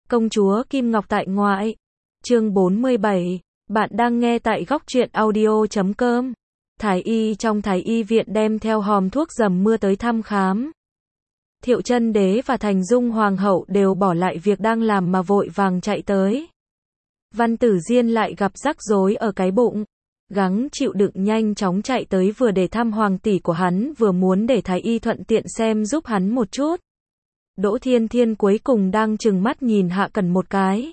Công chúa Kim Ngọc tại ngoại. Chương 47. Bạn đang nghe tại góc truyện audio.com. Thái y trong Thái y viện đem theo hòm thuốc dầm mưa tới thăm khám. Thiệu Chân Đế và Thành Dung Hoàng hậu đều bỏ lại việc đang làm mà vội vàng chạy tới. Văn Tử Diên lại gặp rắc rối ở cái bụng. Gắng chịu đựng nhanh chóng chạy tới vừa để thăm hoàng tỷ của hắn vừa muốn để Thái y thuận tiện xem giúp hắn một chút. Đỗ Thiên Thiên cuối cùng đang trừng mắt nhìn Hạ Cẩn một cái.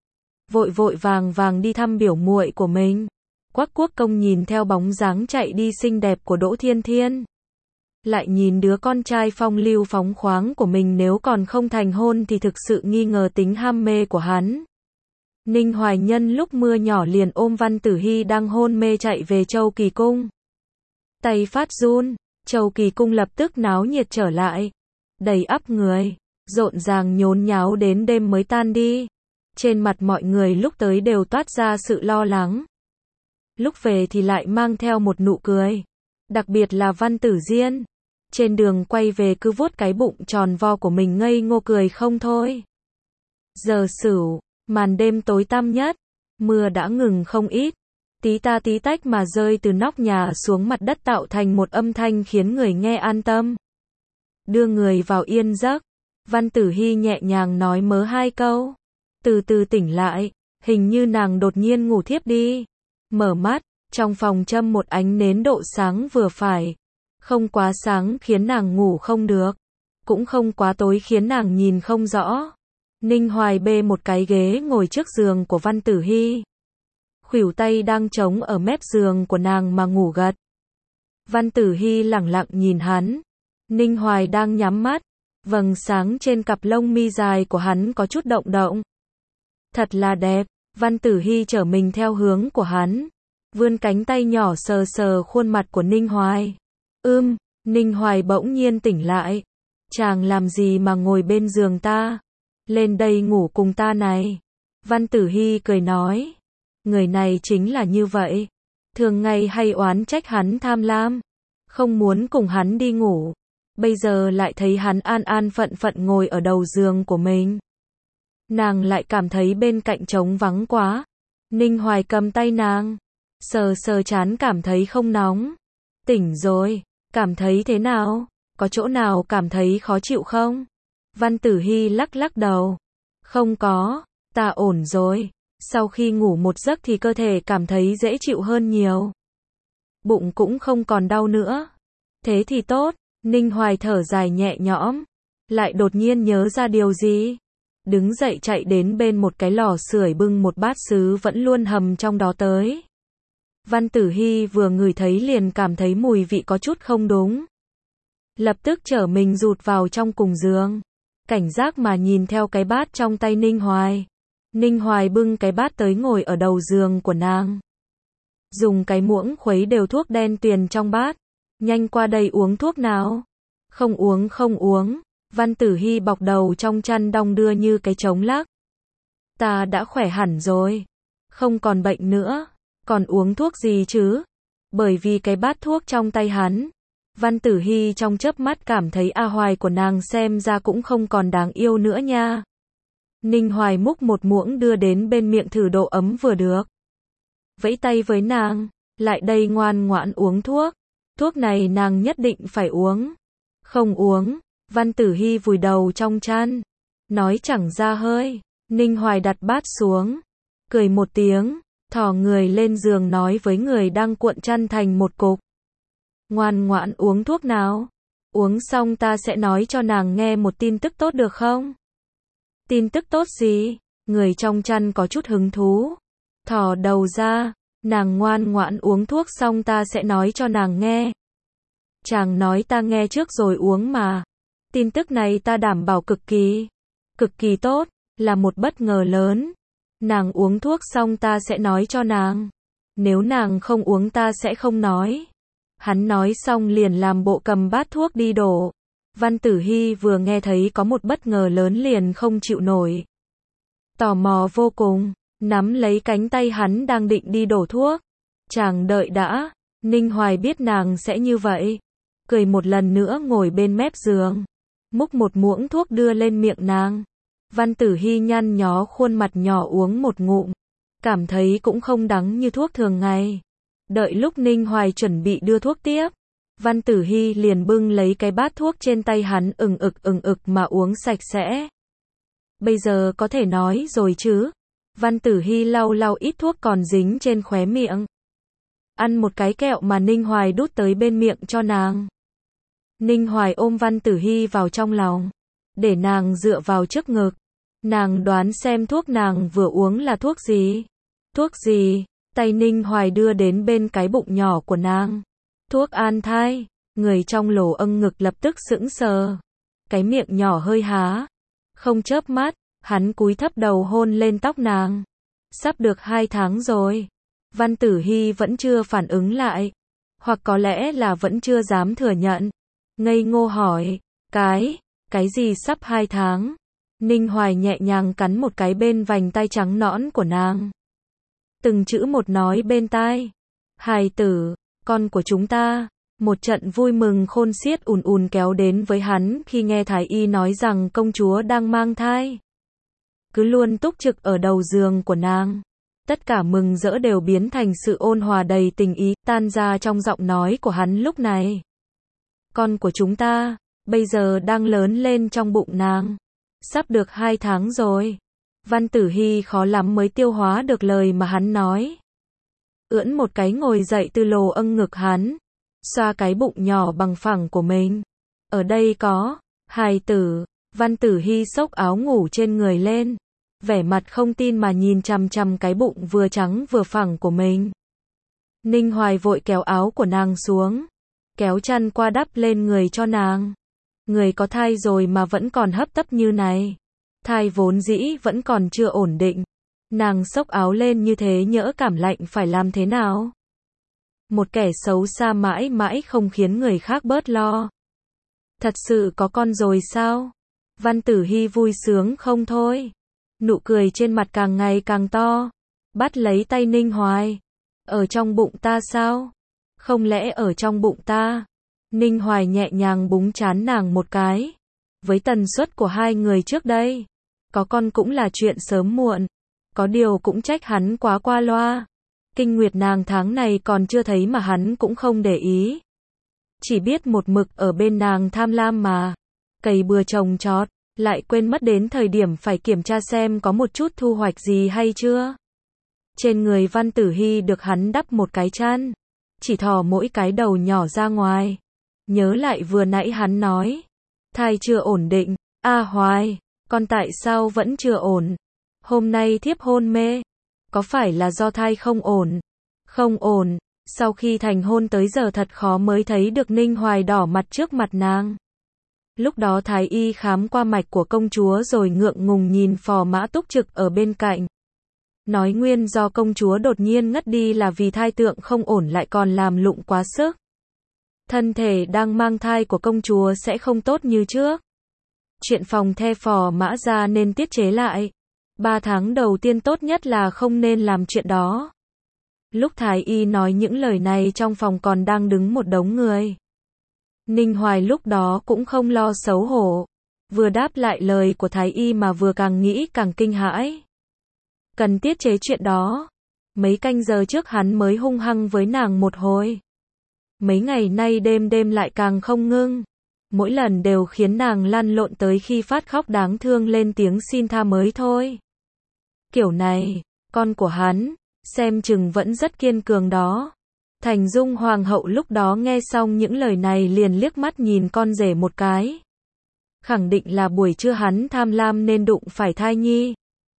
Vội vội vàng vàng đi thăm biểu muội của mình. Quắc Quốc Công nhìn theo bóng dáng chạy đi xinh đẹp của Đỗ Thiên Thiên. Lại nhìn đứa con trai phong lưu phóng khoáng của mình nếu còn không thành hôn thì thực sự nghi ngờ tính ham mê của hắn. Ninh Hoài nhân lúc mưa nhỏ liền ôm Văn Tử Hy đang hôn mê chạy về Châu Kỳ Cung. Tay phát run, Châu Kỳ Cung lập tức náo nhiệt trở lại. Đầy ắp người, rộn ràng nhốn nháo đến đêm mới tan đi. Trên mặt mọi người lúc tới đều toát ra sự lo lắng. Lúc về thì lại mang theo một nụ cười. Đặc biệt là Văn Tử Diên. Trên đường quay về cứ vuốt cái bụng tròn vo của mình ngây ngô cười không thôi. Giờ Sửu, màn đêm tối tăm nhất. Mưa đã ngừng không ít. Tí ta tí tách mà rơi từ nóc nhà xuống mặt đất tạo thành một âm thanh khiến người nghe an tâm. Đưa người vào yên giấc. Văn Tử Hy nhẹ nhàng nói mớ hai câu. Từ từ tỉnh lại. Hình như nàng đột nhiên ngủ thiếp đi. Mở mắt. Trong phòng châm một ánh nến độ sáng vừa phải. Không quá sáng khiến nàng ngủ không được. Cũng không quá tối khiến nàng nhìn không rõ. Ninh Hoài bê một cái ghế ngồi trước giường của Văn Tử Hy. Khuỷu tay đang trống ở mép giường của nàng mà ngủ gật. Văn Tử Hy lẳng lặng nhìn hắn. Ninh Hoài đang nhắm mắt. Vầng sáng trên cặp lông mi dài của hắn có chút động động. Thật là đẹp. Văn Tử Hy trở mình theo hướng của hắn. Vươn cánh tay nhỏ sờ sờ khuôn mặt của Ninh Hoài. Ninh Hoài bỗng nhiên tỉnh lại. Chàng làm gì mà ngồi bên giường ta? Lên đây ngủ cùng ta này. Văn Tử Hy cười nói. Người này chính là như vậy. Thường ngày hay oán trách hắn tham lam. Không muốn cùng hắn đi ngủ. Bây giờ lại thấy hắn an an phận phận ngồi ở đầu giường của mình. Nàng lại cảm thấy bên cạnh trống vắng quá. Ninh Hoài cầm tay nàng. Sờ sờ trán cảm thấy không nóng. Tỉnh rồi. Cảm thấy thế nào? Có chỗ nào cảm thấy khó chịu không? Văn Tử Hy lắc lắc đầu. Không có. Ta ổn rồi. Sau khi ngủ một giấc thì cơ thể cảm thấy dễ chịu hơn nhiều. Bụng cũng không còn đau nữa. Thế thì tốt. Ninh Hoài thở dài nhẹ nhõm. Lại đột nhiên nhớ ra điều gì. Đứng dậy chạy đến bên một cái lò sưởi bưng một bát sứ vẫn luôn hầm trong đó tới. Văn Tử Hy vừa ngửi thấy liền cảm thấy mùi vị có chút không đúng. Lập tức trở mình rụt vào trong cùng giường. Cảnh giác mà nhìn theo cái bát trong tay Ninh Hoài. Ninh Hoài bưng cái bát tới ngồi ở đầu giường của nàng. Dùng cái muỗng khuấy đều thuốc đen tuyền trong bát. Nhanh qua đây uống thuốc nào. Không uống không uống. Văn Tử Hy bọc đầu trong chăn đong đưa như cái trống lắc. Ta đã khỏe hẳn rồi. Không còn bệnh nữa. Còn uống thuốc gì chứ? Bởi vì cái bát thuốc trong tay hắn. Văn Tử Hy trong chớp mắt cảm thấy A Hoài của nàng xem ra cũng không còn đáng yêu nữa nha. Ninh Hoài múc một muỗng đưa đến bên miệng thử độ ấm vừa được. Vẫy tay với nàng. Lại đây ngoan ngoãn uống thuốc. Thuốc này nàng nhất định phải uống. Không uống. Văn Tử Hy vùi đầu trong chăn. Nói chẳng ra hơi. Ninh Hoài đặt bát xuống. Cười một tiếng. Thò người lên giường nói với người đang cuộn chăn thành một cục. Ngoan ngoãn uống thuốc nào. Uống xong ta sẽ nói cho nàng nghe một tin tức tốt được không? Tin tức tốt gì? Người trong chăn có chút hứng thú. Thò đầu ra. Nàng ngoan ngoãn uống thuốc xong ta sẽ nói cho nàng nghe. Chàng nói ta nghe trước rồi uống mà. Tin tức này ta đảm bảo cực kỳ tốt, là một bất ngờ lớn. Nàng uống thuốc xong ta sẽ nói cho nàng. Nếu nàng không uống ta sẽ không nói. Hắn nói xong liền làm bộ cầm bát thuốc đi đổ. Văn Tử Hy vừa nghe thấy có một bất ngờ lớn liền không chịu nổi. Tò mò vô cùng, nắm lấy cánh tay hắn đang định đi đổ thuốc. Chàng đợi đã. Ninh Hoài biết nàng sẽ như vậy. Cười một lần nữa ngồi bên mép giường. Múc một muỗng thuốc đưa lên miệng nàng. Văn Tử Hy nhăn nhó khuôn mặt nhỏ uống một ngụm, cảm thấy cũng không đắng như thuốc thường ngày. Đợi lúc Ninh Hoài chuẩn bị đưa thuốc tiếp, Văn Tử Hy liền bưng lấy cái bát thuốc trên tay hắn ừng ực mà uống sạch sẽ. Bây giờ có thể nói rồi chứ? Văn Tử Hy lau lau ít thuốc còn dính trên khóe miệng. Ăn một cái kẹo mà Ninh Hoài đút tới bên miệng cho nàng. Ninh Hoài ôm Văn Tử Hy vào trong lòng, để nàng dựa vào trước ngực. Nàng đoán xem thuốc nàng vừa uống là thuốc gì? Thuốc gì? Tay Ninh Hoài đưa đến bên cái bụng nhỏ của nàng. Thuốc an thai. Người trong lỗ âng ngực lập tức sững sờ. Cái miệng nhỏ hơi há. Không chớp mắt, hắn cúi thấp đầu hôn lên tóc nàng. Sắp được 2 tháng rồi. Văn Tử Hy vẫn chưa phản ứng lại. Hoặc có lẽ là vẫn chưa dám thừa nhận. Ngây ngô hỏi. Cái gì sắp 2 tháng? Ninh Hoài nhẹ nhàng cắn một cái bên vành tay trắng nõn của nàng. Từng chữ một nói bên tai. Hài tử, con của chúng ta. Một trận vui mừng khôn xiết ùn kéo đến với hắn khi nghe Thái Y nói rằng công chúa đang mang thai. Cứ luôn túc trực ở đầu giường của nàng. Tất cả mừng rỡ đều biến thành sự ôn hòa đầy tình ý tan ra trong giọng nói của hắn lúc này. Con của chúng ta, bây giờ đang lớn lên trong bụng nàng. Sắp được 2 tháng rồi. Văn Tử Hy khó lắm mới tiêu hóa được lời mà hắn nói. Ưỡn một cái ngồi dậy từ lồ âng ngực hắn. Xoa cái bụng nhỏ bằng phẳng của mình. Ở đây có, hài tử. Văn Tử Hy xốc áo ngủ trên người lên. Vẻ mặt không tin mà nhìn chằm chằm cái bụng vừa trắng vừa phẳng của mình. Ninh Hoài vội kéo áo của nàng xuống. Kéo chăn qua đắp lên người cho nàng. Người có thai rồi mà vẫn còn hấp tấp như này. Thai vốn dĩ vẫn còn chưa ổn định. Nàng xốc áo lên như thế nhỡ cảm lạnh phải làm thế nào? Một kẻ xấu xa mãi mãi không khiến người khác bớt lo. Thật sự có con rồi sao? Văn Tử Hy vui sướng không thôi. Nụ cười trên mặt càng ngày càng to. Bắt lấy tay Ninh Hoài. Ở trong bụng ta sao? Không lẽ ở trong bụng ta? Ninh Hoài nhẹ nhàng búng trán nàng một cái. Với tần suất của hai người trước đây, có con cũng là chuyện sớm muộn. Có điều cũng trách hắn quá qua loa. Kinh nguyệt nàng tháng này còn chưa thấy mà hắn cũng không để ý. Chỉ biết một mực ở bên nàng tham lam mà. Cày bừa trồng trọt, lại quên mất đến thời điểm phải kiểm tra xem có một chút thu hoạch gì hay chưa. Trên người Văn Tử Hy được hắn đắp một cái chăn. Chỉ thò mỗi cái đầu nhỏ ra ngoài. Nhớ lại vừa nãy hắn nói. Thai chưa ổn định. Hoài, con tại sao vẫn chưa ổn? Hôm nay thiếp hôn mê. Có phải là do thai không ổn? Không ổn. Sau khi thành hôn tới giờ thật khó mới thấy được Ninh Hoài đỏ mặt trước mặt nàng. Lúc đó Thái Y khám qua mạch của công chúa rồi ngượng ngùng nhìn phò mã túc trực ở bên cạnh. Nói nguyên do công chúa đột nhiên ngất đi là vì thai tượng không ổn lại còn làm lụng quá sức. Thân thể đang mang thai của công chúa sẽ không tốt như trước. Chuyện phòng the phò mã ra nên tiết chế lại. 3 tháng đầu tiên tốt nhất là không nên làm chuyện đó. Lúc Thái Y nói những lời này trong phòng còn đang đứng một đống người. Ninh Hoài lúc đó cũng không lo xấu hổ. Vừa đáp lại lời của Thái Y mà vừa càng nghĩ càng kinh hãi. Cần tiết chế chuyện đó. Mấy canh giờ trước hắn mới hung hăng với nàng một hồi. Mấy ngày nay đêm đêm lại càng không ngưng. Mỗi lần đều khiến nàng lăn lộn tới khi phát khóc đáng thương lên tiếng xin tha mới thôi. Kiểu này, con của hắn, xem chừng vẫn rất kiên cường đó. Thành Dung Hoàng hậu lúc đó nghe xong những lời này liền liếc mắt nhìn con rể một cái. Khẳng định là buổi trưa hắn tham lam nên đụng phải thai nhi.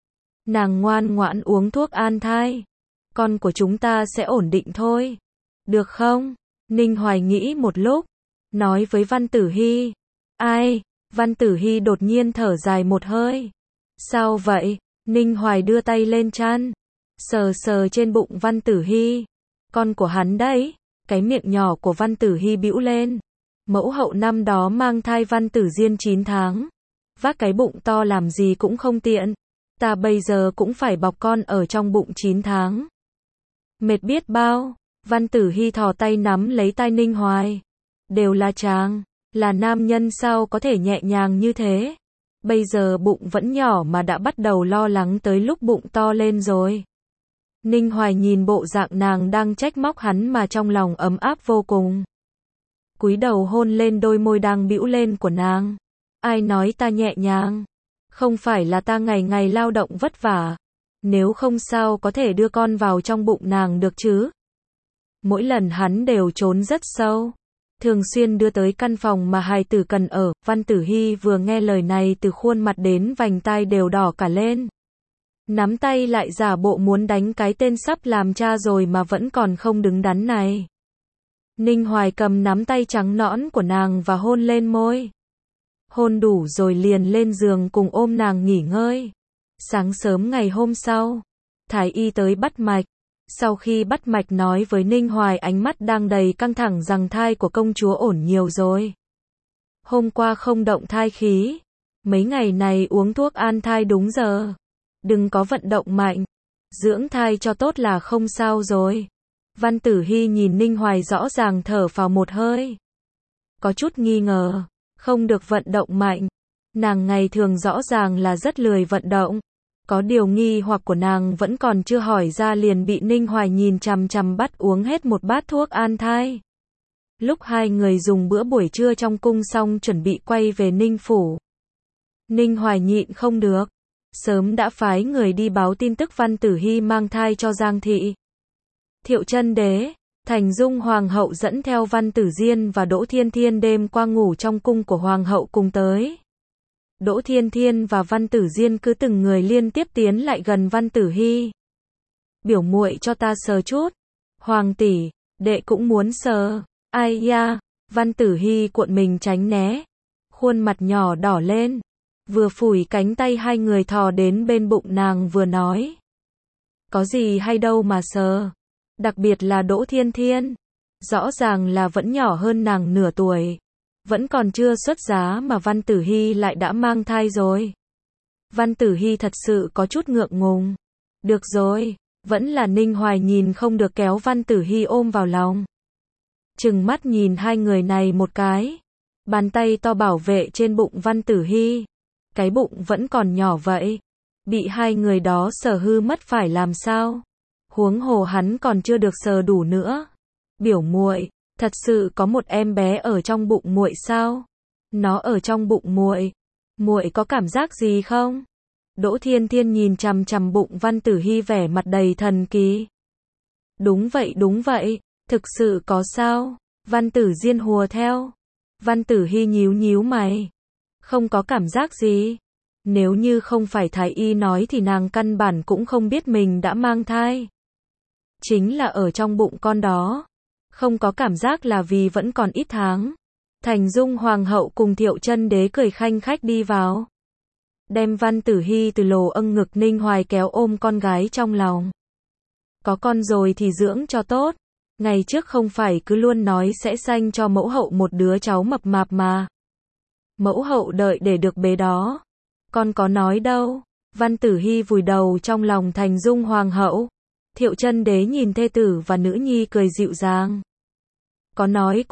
Nàng ngoan ngoãn uống thuốc an thai. Con của chúng ta sẽ ổn định thôi. Được không? Ninh Hoài nghĩ một lúc. Nói với Văn Tử Hy. Ai? Văn Tử Hy đột nhiên thở dài một hơi. Sao vậy? Ninh Hoài đưa tay lên chăn. Sờ sờ trên bụng Văn Tử Hy. Con của hắn đấy. Cái miệng nhỏ của Văn Tử Hy bĩu lên. Mẫu hậu năm đó mang thai Văn Tử Diên 9 tháng. Vác cái bụng to làm gì cũng không tiện. Ta bây giờ cũng phải bọc con ở trong bụng 9 tháng. Mệt biết bao. Văn Tử Hy thò tay nắm lấy tay Ninh Hoài. Đều là chàng. Là nam nhân sao có thể nhẹ nhàng như thế. Bây giờ bụng vẫn nhỏ mà đã bắt đầu lo lắng tới lúc bụng to lên rồi. Ninh Hoài nhìn bộ dạng nàng đang trách móc hắn mà trong lòng ấm áp vô cùng. Cúi đầu hôn lên đôi môi đang bĩu lên của nàng. Ai nói ta nhẹ nhàng? Không phải là ta ngày ngày lao động vất vả. Nếu không sao có thể đưa con vào trong bụng nàng được chứ? Mỗi lần hắn đều trốn rất sâu. Thường xuyên đưa tới căn phòng mà hài tử cần ở. Văn Tử Hy vừa nghe lời này từ khuôn mặt đến vành tai đều đỏ cả lên. Nắm tay lại giả bộ muốn đánh cái tên sắp làm cha rồi mà vẫn còn không đứng đắn này. Ninh Hoài cầm nắm tay trắng nõn của nàng và hôn lên môi. Hôn đủ rồi liền lên giường cùng ôm nàng nghỉ ngơi. Sáng sớm ngày hôm sau, Thái y tới bắt mạch. Sau khi bắt mạch nói với Ninh Hoài ánh mắt đang đầy căng thẳng rằng thai của công chúa ổn nhiều rồi. Hôm qua không động thai khí. Mấy ngày này uống thuốc an thai đúng giờ. Đừng có vận động mạnh. Dưỡng thai cho tốt là không sao rồi. Văn Tử Hy nhìn Ninh Hoài rõ ràng thở phào một hơi. Có chút nghi ngờ. Không được vận động mạnh. Nàng ngày thường rõ ràng là rất lười vận động. Có điều nghi hoặc của nàng vẫn còn chưa hỏi ra liền bị Ninh Hoài nhìn chằm chằm bắt uống hết một bát thuốc an thai. Lúc hai người dùng bữa buổi trưa trong cung xong chuẩn bị quay về Ninh Phủ. Ninh Hoài nhịn không được. Sớm đã phái người đi báo tin tức Văn Tử Hy mang thai cho Giang Thị. Thiệu Chân Đế, Thành Dung Hoàng hậu dẫn theo Văn Tử Diên và Đỗ Thiên Thiên đêm qua ngủ trong cung của Hoàng hậu cùng tới. Đỗ Thiên Thiên và Văn Tử Diên cứ từng người liên tiếp tiến lại gần Văn Tử Hy. Biểu muội cho ta sờ chút. Hoàng tỷ, đệ cũng muốn sờ. Ai da, Văn Tử Hy cuộn mình tránh né. Khuôn mặt nhỏ đỏ lên. Vừa phủi cánh tay hai người thò đến bên bụng nàng vừa nói. Có gì hay đâu mà sờ. Đặc biệt là Đỗ Thiên Thiên. Rõ ràng là vẫn nhỏ hơn nàng nửa tuổi. Vẫn còn chưa xuất giá mà Văn Tử Hy lại đã mang thai rồi. Văn Tử Hy thật sự có chút ngượng ngùng. Được rồi, vẫn là Ninh Hoài nhìn không được kéo Văn Tử Hy ôm vào lòng. Trừng mắt nhìn hai người này một cái. Bàn tay to bảo vệ trên bụng Văn Tử Hy. Cái bụng vẫn còn nhỏ vậy. Bị hai người đó sờ hư mất phải làm sao? Huống hồ hắn còn chưa được sờ đủ nữa. Biểu muội, thật sự có một em bé ở trong bụng muội sao? Nó ở trong bụng muội. Muội có cảm giác gì không? Đỗ Thiên Thiên nhìn chằm chằm bụng Văn Tử Hy vẻ mặt đầy thần kỳ. Đúng vậy, thực sự có sao? Văn Tử Diên hùa theo. Văn Tử Hy nhíu nhíu mày. Không có cảm giác gì. Nếu như không phải thái y nói thì nàng căn bản cũng không biết mình đã mang thai. Chính là ở trong bụng con đó. Không có cảm giác là vì vẫn còn ít tháng. Thành Dung Hoàng hậu cùng Thiệu Chân Đế cười khanh khách đi vào. Đem Văn Tử Hy từ lồ âng ngực Ninh Hoài kéo ôm con gái trong lòng. Có con rồi thì dưỡng cho tốt. Ngày trước không phải cứ luôn nói sẽ sanh cho mẫu hậu một đứa cháu mập mạp mà. Mẫu hậu đợi để được bé đó. Con có nói đâu. Văn Tử Hy vùi đầu trong lòng Thành Dung Hoàng hậu. Thiệu Chân Đế nhìn thê tử và nữ nhi cười dịu dàng. Có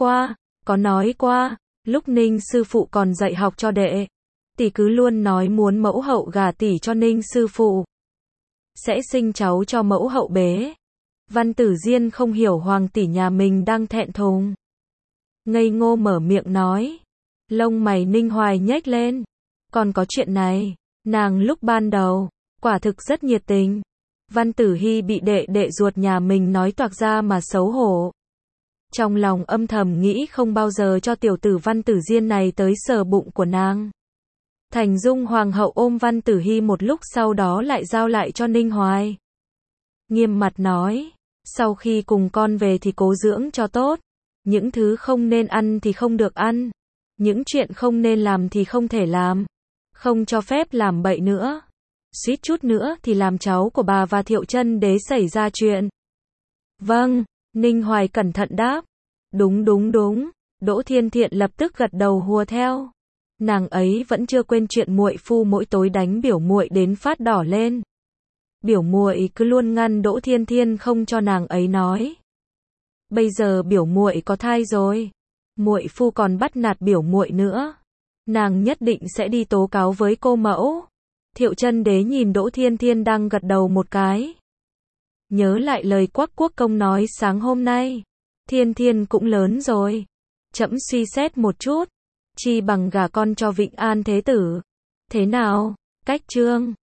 nói qua, lúc Ninh sư phụ còn dạy học cho đệ. Tỷ cứ luôn nói muốn mẫu hậu gả tỷ cho Ninh sư phụ. Sẽ sinh cháu cho mẫu hậu bế. Văn Tử Diên không hiểu hoàng tỷ nhà mình đang thẹn thùng. Ngây ngô mở miệng nói. Lông mày Ninh Hoài nhếch lên. Còn có chuyện này, nàng lúc ban đầu, quả thực rất nhiệt tình. Văn Tử Hy bị đệ ruột nhà mình nói toạc ra mà xấu hổ. Trong lòng âm thầm nghĩ không bao giờ cho tiểu tử Văn Tử Diên này tới sờ bụng của nàng. Thành Dung Hoàng hậu ôm Văn Tử Hy một lúc sau đó lại giao lại cho Ninh Hoài. Nghiêm mặt nói, sau khi cùng con về thì cố dưỡng cho tốt. Những thứ không nên ăn thì không được ăn. Những chuyện không nên làm thì không thể làm. Không cho phép làm bậy nữa. Suýt chút nữa thì làm cháu của bà và Thiệu Chân Đế xảy ra chuyện. Vâng, Ninh Hoài cẩn thận đáp. Đúng. Đỗ Thiên Thiện lập tức gật đầu hùa theo. Nàng ấy vẫn chưa quên chuyện muội phu mỗi tối đánh biểu muội đến phát đỏ lên. Biểu muội cứ luôn ngăn Đỗ Thiên Thiên không cho nàng ấy nói. Bây giờ biểu muội có thai rồi, muội phu còn bắt nạt biểu muội nữa. Nàng nhất định sẽ đi tố cáo với cô mẫu. Thiệu Chân Đế nhìn Đỗ Thiên Thiên đang gật đầu một cái. Nhớ lại lời Quắc Quốc công nói sáng hôm nay. Thiên Thiên cũng lớn rồi. Trẫm suy xét một chút. Chi bằng gả con cho Vịnh An Thế Tử. Thế nào? Cách Trương